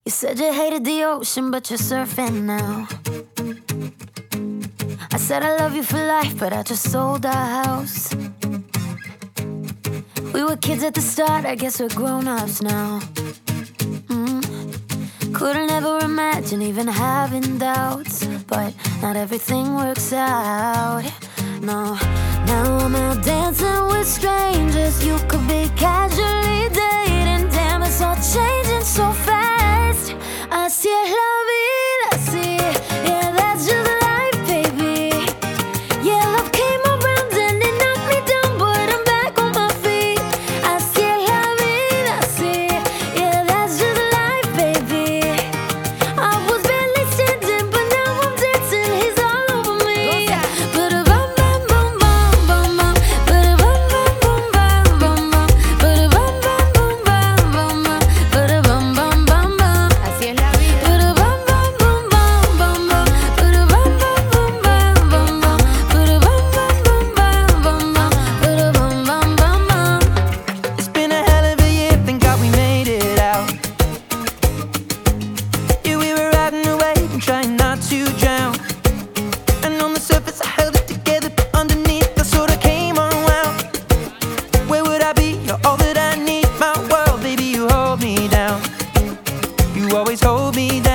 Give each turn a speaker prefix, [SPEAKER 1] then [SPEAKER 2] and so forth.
[SPEAKER 1] You said you hated the ocean, but you're surfing now. I said I love you for life, but I just sold our house. We were kids at the start, I guess we're grown-ups now. Couldn't ever imagine even having doubts, but not everything works out. No, now I'm out dancing with strangers. You could be casually dating. Damn, it's all changing so fast. Así es la vida, así. Yeah, that's just life, baby. Yeah, love came around and it knocked me down, but I'm back on my feet. Así es la vida, así. Yeah, that's just life, baby. I was barely standing, but now I'm dancing. He's all over me. Ba-da-bum, bum, bum, bum, bum, bum. Ba-da-bum, bum, bum, bum, bum, bum. Ba-da-bum, bum, bum, bum, bum, bum. Ba-da-bum, bum, bum, bum.
[SPEAKER 2] Así es la vida.
[SPEAKER 1] Ba-da-bum, bum, bum, bum, bum, bum. Ba-da-bum, bum, bum, bum, bum, bum. Ba-da-bum, bum, bum, bum, bum, bum. Ba-da-bum, bum, bum, bum.
[SPEAKER 3] It's been a hell of a year, thank God we made it out. Yeah, we were riding a wave and trying not to drown. And on the surface I held it together, but underneath I sort of came unwound. Where would I be? You're all that I need. My world, baby, you hold me down. You always hold me down.